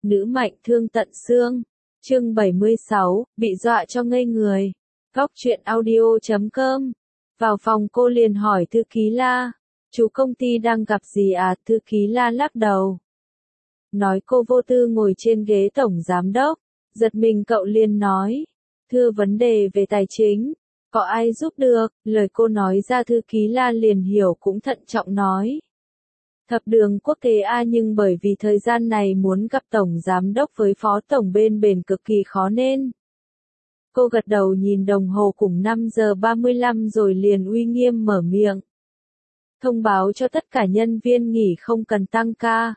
Nữ mạnh thương tận xương. Chương 76, bị dọa cho ngây người. Góc truyện audio.com. Vào phòng cô liền hỏi thư ký La. Chú công ty đang gặp gì à? Thư ký La lắc đầu. Nói cô vô tư ngồi trên ghế tổng giám đốc. Giật mình cậu liền nói. Thưa vấn đề về tài chính. Có ai giúp được? Lời cô nói ra thư ký La liền hiểu cũng thận trọng nói. Thập đường quốc tế A nhưng bởi vì thời gian này muốn gặp tổng giám đốc với phó tổng bên bền cực kỳ khó nên. Cô gật đầu nhìn đồng hồ cùng 5 giờ 35 rồi liền uy nghiêm mở miệng. Thông báo cho tất cả nhân viên nghỉ không cần tăng ca.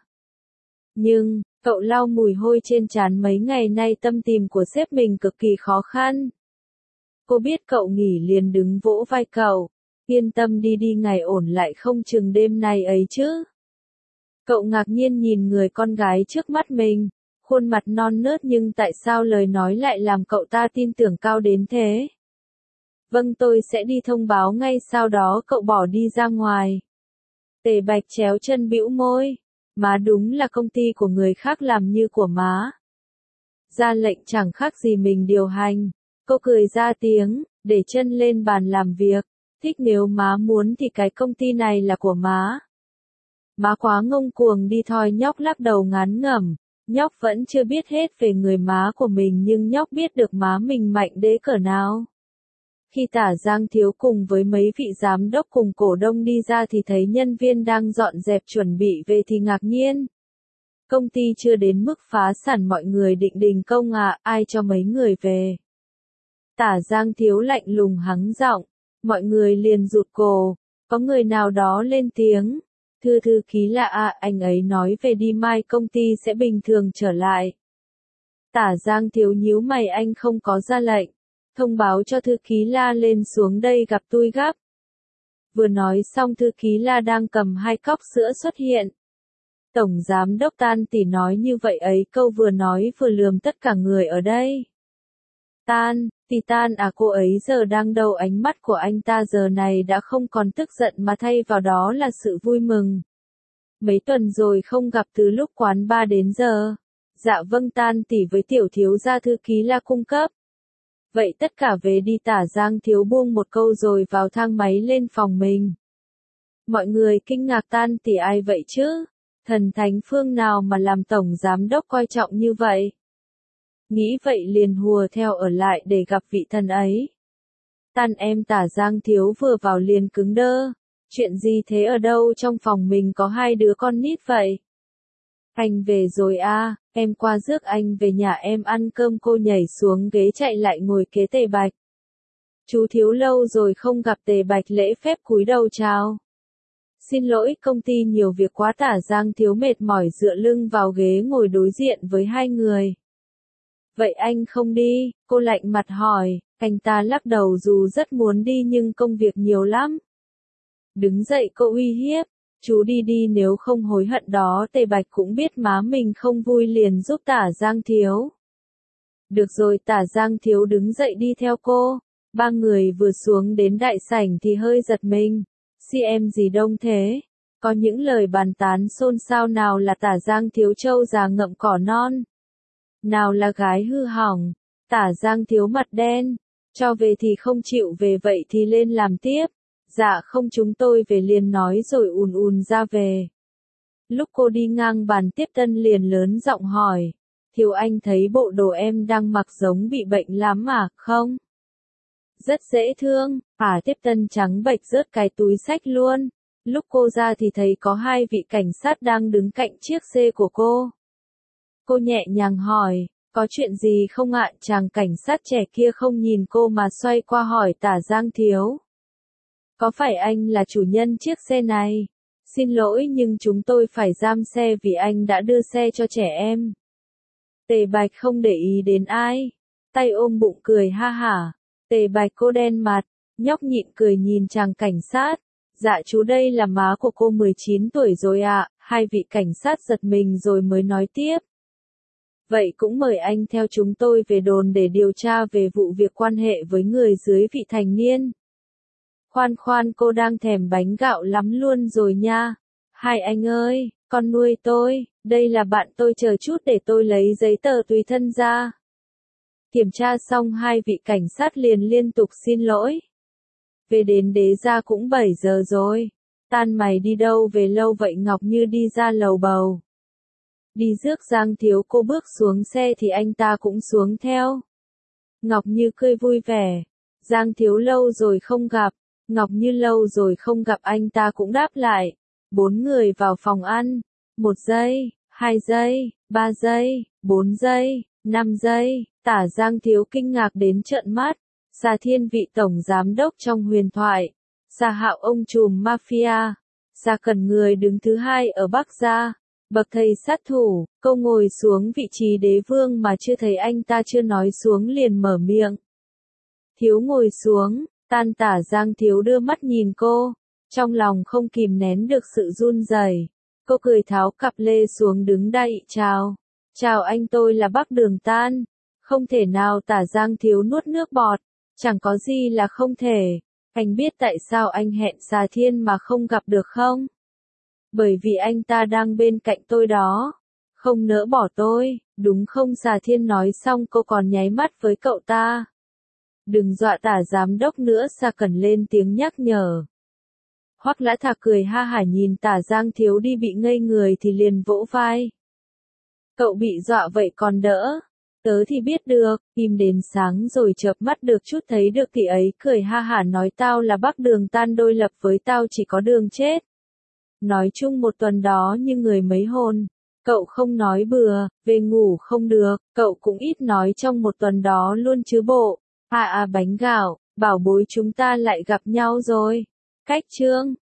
Nhưng, cậu lau mùi hôi trên trán mấy ngày nay tâm tìm của sếp mình cực kỳ khó khăn. Cô biết cậu nghỉ liền đứng vỗ vai cậu. Yên tâm đi ngày ổn lại không chừng đêm nay ấy chứ. Cậu ngạc nhiên nhìn người con gái trước mắt mình, khuôn mặt non nớt nhưng tại sao lời nói lại làm cậu ta tin tưởng cao đến thế? Vâng tôi sẽ đi thông báo ngay sau đó cậu bỏ đi ra ngoài. Tề Bạch chéo chân bĩu môi, má đúng là công ty của người khác làm như của má. Ra lệnh chẳng khác gì mình điều hành, cô cười ra tiếng, để chân lên bàn làm việc, thích nếu má muốn thì cái công ty này là của má. Má quá ngông cuồng đi thôi nhóc lắc đầu ngán ngẩm, nhóc vẫn chưa biết hết về người má của mình nhưng nhóc biết được má mình mạnh đế cỡ nào. Khi Tả Giang Thiếu cùng với mấy vị giám đốc cùng cổ đông đi ra thì thấy nhân viên đang dọn dẹp chuẩn bị về thì ngạc nhiên. Công ty chưa đến mức phá sản mọi người định đình công à, ai cho mấy người về. Tả Giang Thiếu lạnh lùng hắng giọng, mọi người liền rụt cổ, có người nào đó lên tiếng. Thư ký là anh ấy nói về đi mai công ty sẽ bình thường trở lại. Tả Giang Thiếu nhíu mày anh không có ra lệnh. Thông báo cho thư ký La lên xuống đây gặp tôi gấp. Vừa nói xong thư ký La đang cầm 2 cốc sữa xuất hiện. Tổng giám đốc Tan tỉ nói như vậy ấy câu vừa nói vừa lườm tất cả người ở đây. Tan à cô ấy giờ đang đâu ánh mắt của anh ta giờ này đã không còn tức giận mà thay vào đó là sự vui mừng. Mấy tuần rồi không gặp từ lúc quán bar đến giờ. Dạ vâng Tan tỉ với tiểu thiếu gia thư ký La cung cấp. Vậy tất cả về đi Tả Giang Thiếu buông một câu rồi vào thang máy lên phòng mình. Mọi người kinh ngạc Tan tỉ ai vậy chứ? Thần thánh phương nào mà làm tổng giám đốc coi trọng như vậy? Nghĩ vậy liền hùa theo ở lại để gặp vị thần ấy. Tan em Tả Giang Thiếu vừa vào liền cứng đơ. Chuyện gì thế ở đâu trong phòng mình có 2 đứa con nít vậy? Anh về rồi à, em qua rước anh về nhà em ăn cơm cô nhảy xuống ghế chạy lại ngồi kế Tề Bạch. Chú Thiếu lâu rồi không gặp Tề Bạch lễ phép cúi đầu chào. Xin lỗi công ty nhiều việc quá Tả Giang Thiếu mệt mỏi dựa lưng vào ghế ngồi đối diện với 2 người. Vậy anh không đi, cô lạnh mặt hỏi, anh ta lắc đầu dù rất muốn đi nhưng công việc nhiều lắm. Đứng dậy cô uy hiếp, chú đi nếu không hối hận đó Tề Bạch cũng biết má mình không vui liền giúp Tả Giang Thiếu. Được rồi Tả Giang Thiếu đứng dậy đi theo cô, 3 người vừa xuống đến đại sảnh thì hơi giật mình, CM gì đông thế, có những lời bàn tán xôn xao nào là Tả Giang Thiếu trâu già ngậm cỏ non. Nào là gái hư hỏng, Tả Giang Thiếu mặt đen, cho về thì không chịu về vậy thì lên làm tiếp, dạ không chúng tôi về liền nói rồi ùn ra về. Lúc cô đi ngang bàn tiếp tân liền lớn giọng hỏi, Thiếu anh thấy bộ đồ em đang mặc giống bị bệnh lắm à, không? Rất dễ thương, tiếp tân trắng bệch rớt cái túi xách luôn, lúc cô ra thì thấy có 2 vị cảnh sát đang đứng cạnh chiếc xe của cô. Cô nhẹ nhàng hỏi, có chuyện gì không ạ? Chàng cảnh sát trẻ kia không nhìn cô mà xoay qua hỏi Tả Giang Thiếu. Có phải anh là chủ nhân chiếc xe này? Xin lỗi nhưng chúng tôi phải giam xe vì anh đã đưa xe cho trẻ em. Tề Bạch không để ý đến ai. Tay ôm bụng cười ha hả. Tề Bạch cô đen mặt, nhóc nhịn cười nhìn chàng cảnh sát. Dạ chú đây là má của cô 19 tuổi rồi ạ. 2 vị cảnh sát giật mình rồi mới nói tiếp. Vậy cũng mời anh theo chúng tôi về đồn để điều tra về vụ việc quan hệ với người dưới vị thành niên. Khoan cô đang thèm bánh gạo lắm luôn rồi nha. Hai anh ơi, con nuôi tôi, đây là bạn tôi, chờ chút để tôi lấy giấy tờ tùy thân ra. Kiểm tra xong hai vị cảnh sát liền liên tục xin lỗi. Về đến Đế Gia cũng 7 giờ rồi. Tan mày đi đâu về lâu vậy? Ngọc Như đi ra lầu bầu. Đi rước Giang Thiếu. Cô bước xuống xe thì anh ta cũng xuống theo. Ngọc Như cười vui vẻ. Giang Thiếu lâu rồi không gặp. Ngọc Như lâu rồi không gặp, anh ta cũng đáp lại. 4 người vào phòng ăn. 1 giây, 2 giây, 3 giây, 4 giây, 5 giây. Tả Giang Thiếu kinh ngạc đến trợn mắt. Sa Thiên vị tổng giám đốc trong huyền thoại. Sa Hạo ông trùm mafia. Sa Cẩn người đứng thứ 2 ở Bắc Gia. Bậc thầy sát thủ. Cô ngồi xuống vị trí đế vương mà chưa thấy anh ta chưa nói xuống liền mở miệng. Thiếu ngồi xuống. Tan Tả Giang Thiếu đưa mắt nhìn cô. Trong lòng không kìm nén được sự run rẩy. Cô cười tháo cặp lê xuống đứng đậy chào. Chào anh, tôi là Bắc Đường Tan. Không thể nào. Tả Giang Thiếu nuốt nước bọt. Chẳng có gì là không thể. Anh biết tại sao anh hẹn Sa Thiên mà không gặp được không? Bởi vì anh ta đang bên cạnh tôi đó. Không nỡ bỏ tôi, đúng không? Sa Thiên nói xong cô còn nháy mắt với cậu ta. Đừng dọa Tả giám đốc nữa, Sa Cẩn lên tiếng nhắc nhở. Hoắc Lã Thạc cười ha hả nhìn Tả Giang Thiếu đi bị ngây người thì liền vỗ vai. Cậu bị dọa vậy còn đỡ. Tớ thì biết được, im đến sáng rồi chợp mắt được chút thấy được thì ấy cười ha hả nói tao là Bắc Đường Tan, đôi lập với tao chỉ có đường chết. Nói chung một tuần đó như người mấy hồn. Cậu không nói bừa, về ngủ không được, cậu cũng ít nói trong một tuần đó luôn chứ bộ. Bánh gạo, bảo bối chúng ta lại gặp nhau rồi. Cách chương